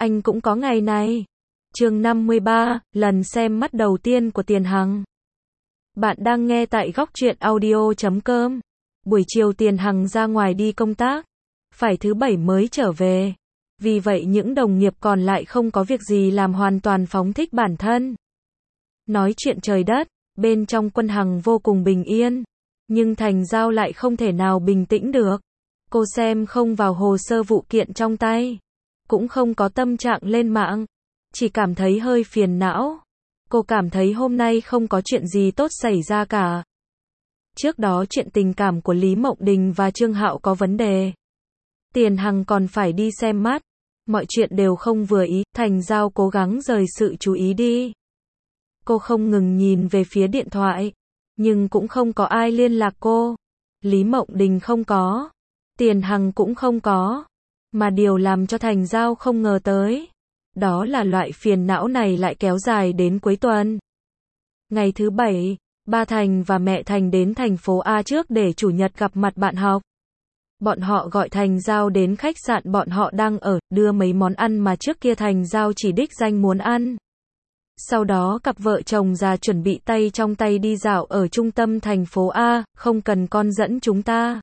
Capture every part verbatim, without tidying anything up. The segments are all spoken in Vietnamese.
anh cũng có ngày này. Chương năm mươi ba, lần xem mắt đầu tiên của Tiền Hằng. Bạn đang nghe tại góc truyện audio chấm com. Buổi chiều Tiền Hằng ra ngoài đi công tác, phải thứ bảy mới trở về. Vì vậy những đồng nghiệp còn lại không có việc gì làm, hoàn toàn phóng thích bản thân. Nói chuyện trời đất, bên trong Quân Hằng vô cùng bình yên. Nhưng Thành Giao lại không thể nào bình tĩnh được. Cô xem không vào hồ sơ vụ kiện trong tay. Cũng không có tâm trạng lên mạng. Chỉ cảm thấy hơi phiền não. Cô cảm thấy hôm nay không có chuyện gì tốt xảy ra cả. Trước đó chuyện tình cảm của Lý Mộng Đình và Trương Hạo có vấn đề. Tiền Hằng còn phải đi xem mắt. Mọi chuyện đều không vừa ý. Thành Giao cố gắng rời sự chú ý đi. Cô không ngừng nhìn về phía điện thoại. Nhưng cũng không có ai liên lạc cô. Lý Mộng Đình không có. Tiền Hằng cũng không có. Mà điều làm cho Thành Giao không ngờ tới, đó là loại phiền não này lại kéo dài đến cuối tuần. Ngày thứ bảy, ba Thành và mẹ Thành đến thành phố A trước để chủ nhật gặp mặt bạn học. Bọn họ gọi Thành Giao đến khách sạn bọn họ đang ở, đưa mấy món ăn mà trước kia Thành Giao chỉ đích danh muốn ăn. Sau đó cặp vợ chồng già chuẩn bị tay trong tay đi dạo ở trung tâm thành phố A, không cần con dẫn chúng ta.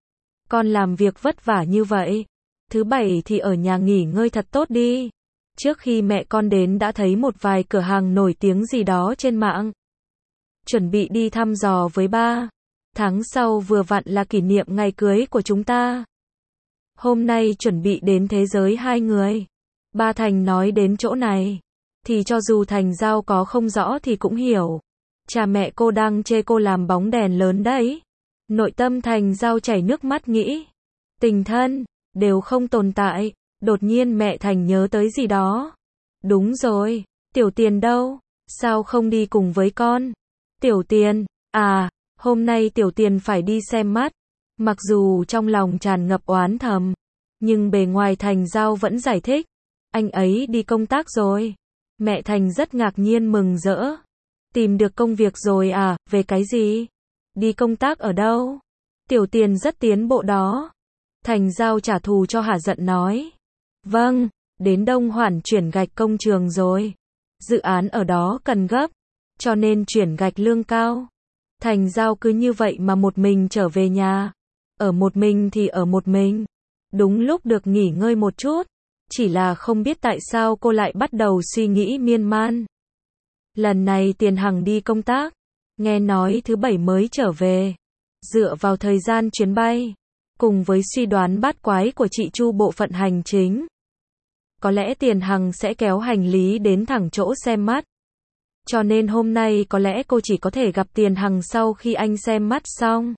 Con làm việc vất vả như vậy. Thứ bảy thì ở nhà nghỉ ngơi thật tốt đi. Trước khi mẹ con đến đã thấy một vài cửa hàng nổi tiếng gì đó trên mạng. Chuẩn bị đi thăm dò với ba. Tháng sau vừa vặn là kỷ niệm ngày cưới của chúng ta. Hôm nay chuẩn bị đến thế giới hai người. Ba Thành nói đến chỗ này. Thì cho dù Thành Giao có không rõ thì cũng hiểu. Cha mẹ cô đang chê cô làm bóng đèn lớn đấy. Nội tâm Thành Giao chảy nước mắt nghĩ. Tình thân đều không tồn tại. Đột nhiên mẹ Thành nhớ tới gì đó. Đúng rồi, Tiểu Tiền đâu? Sao không đi cùng với con? Tiểu Tiền, à, hôm nay Tiểu Tiền phải đi xem mắt. Mặc dù trong lòng tràn ngập oán thầm, nhưng bề ngoài Thành Giao vẫn giải thích. Anh ấy đi công tác rồi. Mẹ Thành rất ngạc nhiên mừng rỡ. Tìm được công việc rồi à, về cái gì? Đi công tác ở đâu? Tiểu Tiền rất tiến bộ đó. Thành Giao trả thù cho hả giận nói. Vâng, đến Đông Hoàn chuyển gạch công trường rồi. Dự án ở đó cần gấp, cho nên chuyển gạch lương cao. Thành Giao cứ như vậy mà một mình trở về nhà. Ở một mình thì ở một mình. Đúng lúc được nghỉ ngơi một chút. Chỉ là không biết tại sao cô lại bắt đầu suy nghĩ miên man. Lần này Tiền Hằng đi công tác. Nghe nói thứ bảy mới trở về. Dựa vào thời gian chuyến bay, cùng với suy đoán bát quái của chị Chu bộ phận hành chính, có lẽ Tiền Hằng sẽ kéo hành lý đến thẳng chỗ xem mắt. Cho nên hôm nay có lẽ cô chỉ có thể gặp Tiền Hằng sau khi anh xem mắt xong.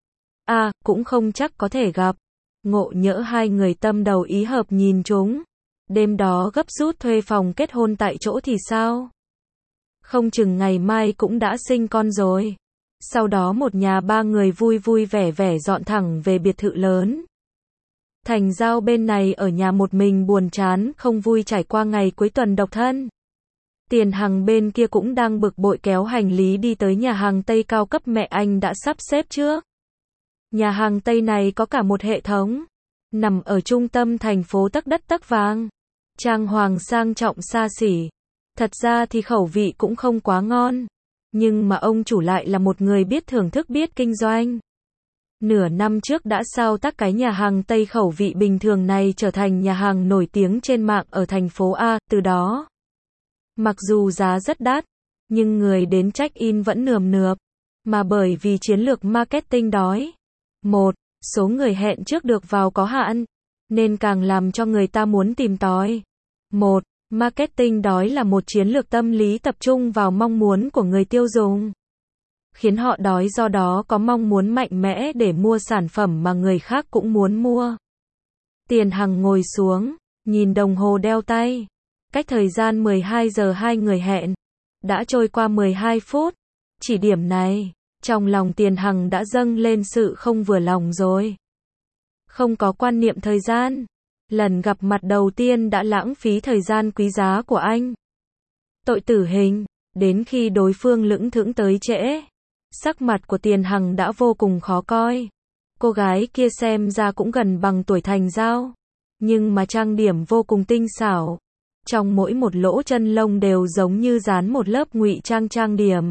À, cũng không chắc có thể gặp. Ngộ nhỡ hai người tâm đầu ý hợp nhìn chúng. Đêm đó gấp rút thuê phòng kết hôn tại chỗ thì sao? Không chừng ngày mai cũng đã sinh con rồi. Sau đó một nhà ba người vui vui vẻ vẻ dọn thẳng về biệt thự lớn. Thành Giao bên này ở nhà một mình buồn chán, không vui trải qua ngày cuối tuần độc thân. Tiền Hằng bên kia cũng đang bực bội kéo hành lý đi tới nhà hàng Tây cao cấp mẹ anh đã sắp xếp trước. Nhà hàng Tây này có cả một hệ thống, nằm ở trung tâm thành phố tấc đất tấc vàng. Trang hoàng sang trọng xa xỉ. Thật ra thì khẩu vị cũng không quá ngon. Nhưng mà ông chủ lại là một người biết thưởng thức biết kinh doanh. Nửa năm trước đã sao tác cái nhà hàng Tây khẩu vị bình thường này trở thành nhà hàng nổi tiếng trên mạng ở thành phố A, từ đó. Mặc dù giá rất đắt, nhưng người đến check-in vẫn nườm nượp. Mà bởi vì chiến lược marketing đói. Một, số người hẹn trước được vào có hạn, nên càng làm cho người ta muốn tìm tòi. Một, marketing đói là một chiến lược tâm lý tập trung vào mong muốn của người tiêu dùng. Khiến họ đói do đó có mong muốn mạnh mẽ để mua sản phẩm mà người khác cũng muốn mua. Tiền Hằng ngồi xuống, nhìn đồng hồ đeo tay. Cách thời gian mười hai giờ hai người hẹn. Đã trôi qua mười hai phút. Chỉ điểm này, trong lòng Tiền Hằng đã dâng lên sự không vừa lòng rồi. Không có quan niệm thời gian. Lần gặp mặt đầu tiên đã lãng phí thời gian quý giá của anh. Tội tử hình, đến khi đối phương lững thững tới trễ. Sắc mặt của Tiền Hằng đã vô cùng khó coi. Cô gái kia xem ra cũng gần bằng tuổi Thành Giao. Nhưng mà trang điểm vô cùng tinh xảo. Trong mỗi một lỗ chân lông đều giống như dán một lớp ngụy trang trang điểm.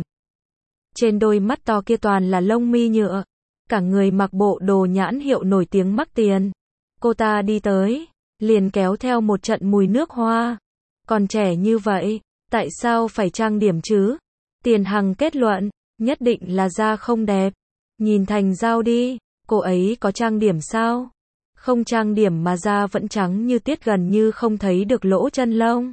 Trên đôi mắt to kia toàn là lông mi nhựa. Cả người mặc bộ đồ nhãn hiệu nổi tiếng mắc tiền. Cô ta đi tới, liền kéo theo một trận mùi nước hoa. Còn trẻ như vậy, tại sao phải trang điểm chứ? Tiền Hằng kết luận, nhất định là da không đẹp. Nhìn Thành Giao đi, cô ấy có trang điểm sao? Không trang điểm mà da vẫn trắng như tiết, gần như không thấy được lỗ chân lông.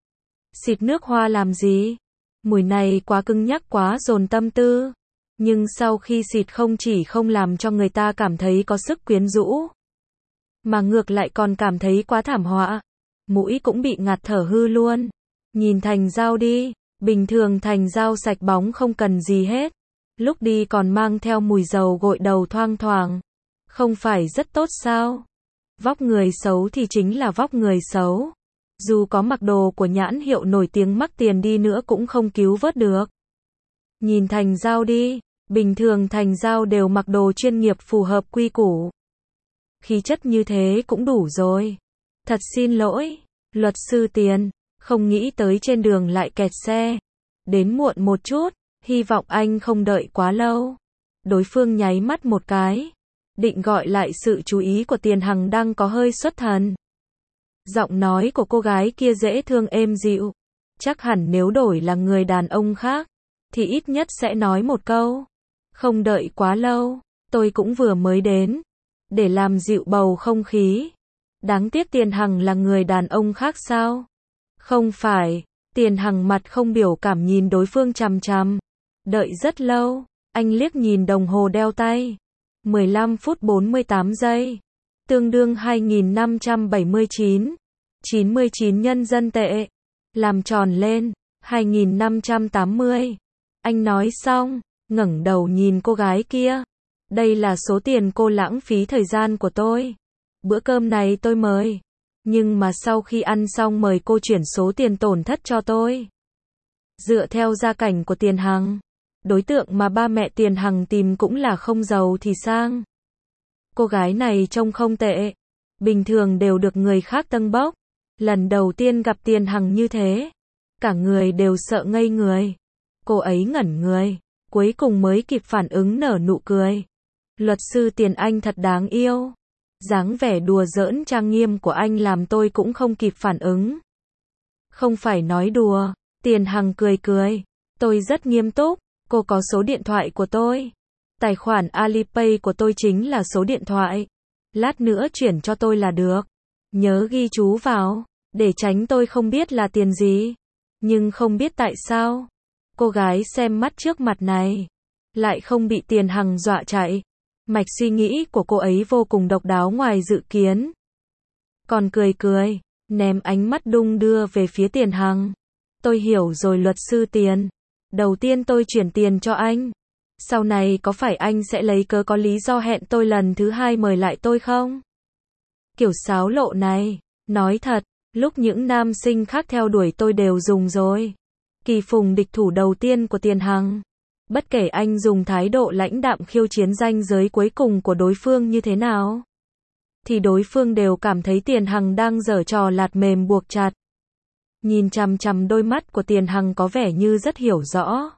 Xịt nước hoa làm gì? Mùi này quá cứng nhắc, quá dồn tâm tư. Nhưng sau khi xịt không chỉ không làm cho người ta cảm thấy có sức quyến rũ, mà ngược lại còn cảm thấy quá thảm họa. Mũi cũng bị ngạt thở hư luôn. Nhìn Thành Giao đi, bình thường Thành Giao sạch bóng không cần gì hết. Lúc đi còn mang theo mùi dầu gội đầu thoang thoảng. Không phải rất tốt sao? Vóc người xấu thì chính là vóc người xấu. Dù có mặc đồ của nhãn hiệu nổi tiếng mắc tiền đi nữa cũng không cứu vớt được. Nhìn Thành Giao đi, bình thường Thành Giao đều mặc đồ chuyên nghiệp phù hợp quy củ. Khí chất như thế cũng đủ rồi. Thật xin lỗi, luật sư Tiền, không nghĩ tới trên đường lại kẹt xe. Đến muộn một chút, hy vọng anh không đợi quá lâu. Đối phương nháy mắt một cái, định gọi lại sự chú ý của Tiền Hằng đang có hơi xuất thần. Giọng nói của cô gái kia dễ thương êm dịu. Chắc hẳn nếu đổi là người đàn ông khác, thì ít nhất sẽ nói một câu. Không đợi quá lâu, tôi cũng vừa mới đến. Để làm dịu bầu không khí. Đáng tiếc Tiền Hằng là người đàn ông khác sao? Không phải. Tiền Hằng mặt không biểu cảm nhìn đối phương chằm chằm. Đợi rất lâu, anh liếc nhìn đồng hồ đeo tay. mười lăm phút bốn mươi tám giây. Tương đương hai nghìn năm trăm bảy mươi chín. chín mươi chín nhân dân tệ. Làm tròn lên. hai nghìn năm trăm tám mươi. Anh nói xong, ngẩng đầu nhìn cô gái kia. Đây là số tiền cô lãng phí thời gian của tôi. Bữa cơm này tôi mời. Nhưng mà sau khi ăn xong mời cô chuyển số tiền tổn thất cho tôi. Dựa theo gia cảnh của Tiền Hằng, đối tượng mà ba mẹ Tiền Hằng tìm cũng là không giàu thì sang. Cô gái này trông không tệ. Bình thường đều được người khác tâng bốc. Lần đầu tiên gặp Tiền Hằng như thế, cả người đều sợ ngây người. Cô ấy ngẩn người, cuối cùng mới kịp phản ứng nở nụ cười. Luật sư Tiền, anh thật đáng yêu. Dáng vẻ đùa giỡn trang nghiêm của anh làm tôi cũng không kịp phản ứng. Không phải nói đùa. Tiền Hằng cười cười. Tôi rất nghiêm túc. Cô có số điện thoại của tôi. Tài khoản Alipay của tôi chính là số điện thoại. Lát nữa chuyển cho tôi là được. Nhớ ghi chú vào, để tránh tôi không biết là tiền gì. Nhưng không biết tại sao, cô gái xem mắt trước mặt này lại không bị Tiền Hằng dọa chạy. Mạch suy nghĩ của cô ấy vô cùng độc đáo ngoài dự kiến. Còn cười cười, ném ánh mắt đung đưa về phía Tiền Hằng. Tôi hiểu rồi luật sư Tiền. Đầu tiên tôi chuyển tiền cho anh. Sau này có phải anh sẽ lấy cớ có lý do hẹn tôi lần thứ hai mời lại tôi không? Kiểu sáo lộ này, nói thật, lúc những nam sinh khác theo đuổi tôi đều dùng rồi. Kỳ Phùng địch thủ đầu tiên của Tiền Hằng. Bất kể anh dùng thái độ lãnh đạm khiêu chiến ranh giới cuối cùng của đối phương như thế nào, thì đối phương đều cảm thấy Tiền Hằng đang giở trò lạt mềm buộc chặt. Nhìn chằm chằm đôi mắt của Tiền Hằng có vẻ như rất hiểu rõ.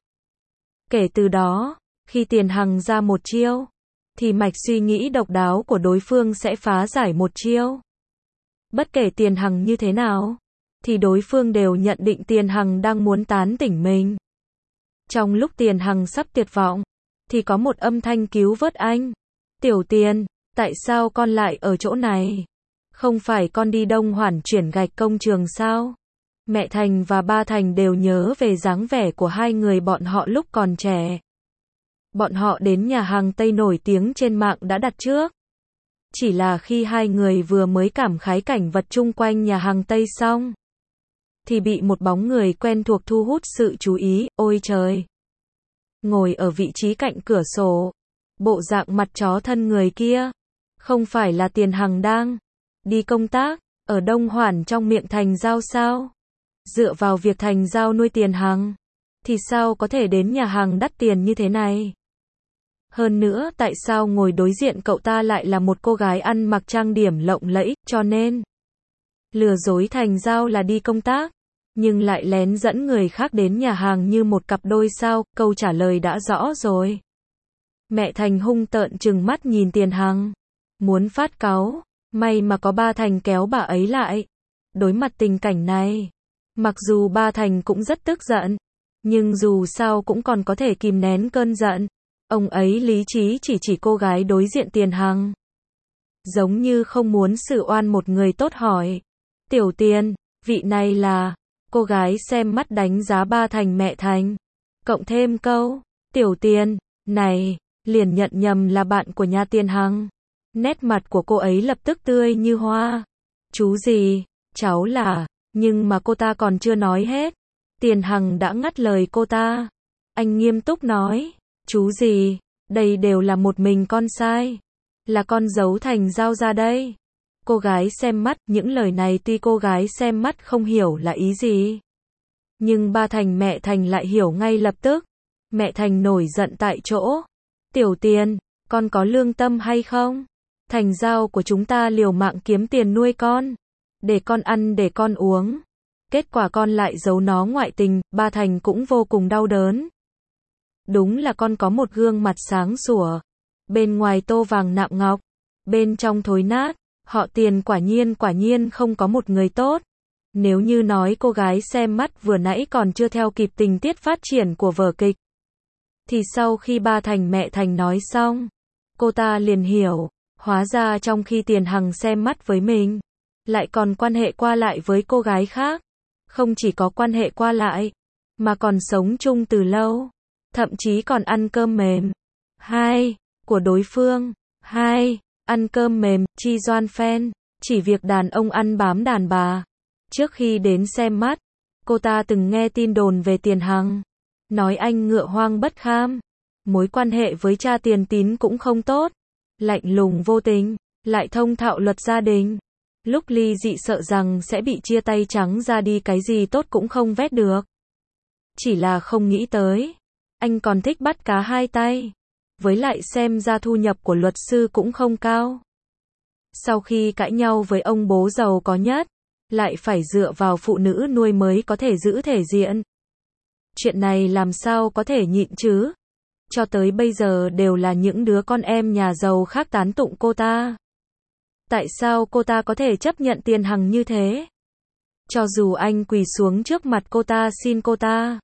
Kể từ đó, khi Tiền Hằng ra một chiêu, thì mạch suy nghĩ độc đáo của đối phương sẽ phá giải một chiêu. Bất kể Tiền Hằng như thế nào, thì đối phương đều nhận định Tiền Hằng đang muốn tán tỉnh mình. Trong lúc Tiền Hằng sắp tuyệt vọng, thì có một âm thanh cứu vớt anh. Tiểu Tiền, tại sao con lại ở chỗ này? Không phải con đi Đông Hoàn chuyển gạch công trường sao? Mẹ Thành và ba Thành đều nhớ về dáng vẻ của hai người bọn họ lúc còn trẻ. Bọn họ đến nhà hàng Tây nổi tiếng trên mạng đã đặt trước. Chỉ là khi hai người vừa mới cảm khái cảnh vật chung quanh nhà hàng Tây xong, thì bị một bóng người quen thuộc thu hút sự chú ý. Ôi trời! Ngồi ở vị trí cạnh cửa sổ, bộ dạng mặt chó thân người kia, không phải là Tiền Hằng đang đi công tác ở Đông Hoàn trong miệng Thành Giao sao? Dựa vào việc Thành Giao nuôi Tiền Hằng, thì sao có thể đến nhà hàng đắt tiền như thế này? Hơn nữa, tại sao ngồi đối diện cậu ta lại là một cô gái ăn mặc trang điểm lộng lẫy, cho nên lừa dối Thành Giao là đi công tác, nhưng lại lén dẫn người khác đến nhà hàng như một cặp đôi sao, câu trả lời đã rõ rồi. Mẹ Thành hung tợn trừng mắt nhìn Tiền Hằng, muốn phát cáu, may mà có ba Thành kéo bà ấy lại. Đối mặt tình cảnh này, mặc dù ba Thành cũng rất tức giận, nhưng dù sao cũng còn có thể kìm nén cơn giận. Ông ấy lý trí chỉ chỉ cô gái đối diện Tiền Hằng, giống như không muốn xử oan một người tốt hỏi. Tiểu Tiền, vị này là... Cô gái xem mắt đánh giá ba Thành mẹ Thành, cộng thêm câu, Tiểu Tiền, này, liền nhận nhầm là bạn của nhà Tiền Hằng. Nét mặt của cô ấy lập tức tươi như hoa. Chú gì, cháu là, nhưng mà cô ta còn chưa nói hết. Tiền Hằng đã ngắt lời cô ta. Anh nghiêm túc nói, chú gì, đây đều là một mình con sai. Là con giấu Thành Giao ra đây. Cô gái xem mắt, những lời này tuy cô gái xem mắt không hiểu là ý gì, nhưng ba Thành mẹ Thành lại hiểu ngay lập tức. Mẹ Thành nổi giận tại chỗ. Tiểu Tiền, con có lương tâm hay không? Thành Giao của chúng ta liều mạng kiếm tiền nuôi con, để con ăn để con uống. Kết quả con lại giấu nó ngoại tình, ba Thành cũng vô cùng đau đớn. Đúng là con có một gương mặt sáng sủa, bên ngoài tô vàng nạm ngọc, bên trong thối nát. Họ Tiền quả nhiên quả nhiên không có một người tốt. Nếu như nói cô gái xem mắt vừa nãy còn chưa theo kịp tình tiết phát triển của vở kịch, thì sau khi ba Thành mẹ Thành nói xong, cô ta liền hiểu, hóa ra trong khi Tiền Hằng xem mắt với mình, lại còn quan hệ qua lại với cô gái khác. Không chỉ có quan hệ qua lại, mà còn sống chung từ lâu, thậm chí còn ăn cơm mềm. Hai, của đối phương. Hai, ăn cơm mềm, chi doan phen, chỉ việc đàn ông ăn bám đàn bà. Trước khi đến xem mắt, cô ta từng nghe tin đồn về Tiền Hằng, nói anh ngựa hoang bất kham, mối quan hệ với cha Tiền Tín cũng không tốt, lạnh lùng vô tình, lại thông thạo luật gia đình. Lúc ly dị sợ rằng sẽ bị chia tay trắng ra đi, cái gì tốt cũng không vét được. Chỉ là không nghĩ tới, anh còn thích bắt cá hai tay. Với lại xem ra thu nhập của luật sư cũng không cao. Sau khi cãi nhau với ông bố giàu có nhất, lại phải dựa vào phụ nữ nuôi mới có thể giữ thể diện. Chuyện này làm sao có thể nhịn chứ? Cho tới bây giờ đều là những đứa con em nhà giàu khác tán tụng cô ta. Tại sao cô ta có thể chấp nhận Tiền Hằng như thế? Cho dù anh quỳ xuống trước mặt cô ta xin cô ta,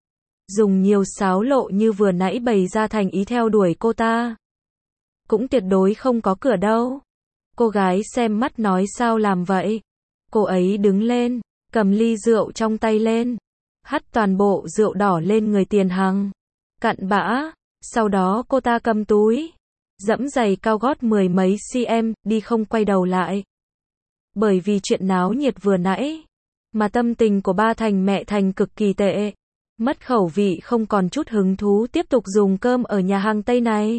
dùng nhiều xáo lộ như vừa nãy bày ra thành ý theo đuổi cô ta, cũng tuyệt đối không có cửa đâu. Cô gái xem mắt nói sao làm vậy? Cô ấy đứng lên, cầm ly rượu trong tay lên, hắt toàn bộ rượu đỏ lên người Tiền Hằng, cặn bã. Sau đó cô ta cầm túi, dẫm giày cao gót mười mấy cm, đi không quay đầu lại. Bởi vì chuyện náo nhiệt vừa nãy, mà tâm tình của ba Thành mẹ Thành cực kỳ tệ. Mất khẩu vị, không còn chút hứng thú tiếp tục dùng cơm ở nhà hàng Tây này.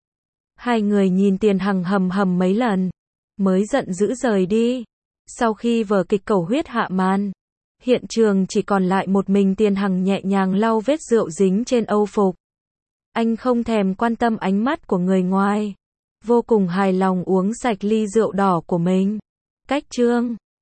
Hai người nhìn Tiền Hằng hầm hầm mấy lần, mới giận dữ rời đi. Sau khi vở kịch cầu huyết hạ màn, hiện trường chỉ còn lại một mình Tiền Hằng nhẹ nhàng lau vết rượu dính trên âu phục. Anh không thèm quan tâm ánh mắt của người ngoài, vô cùng hài lòng uống sạch ly rượu đỏ của mình. Cách chương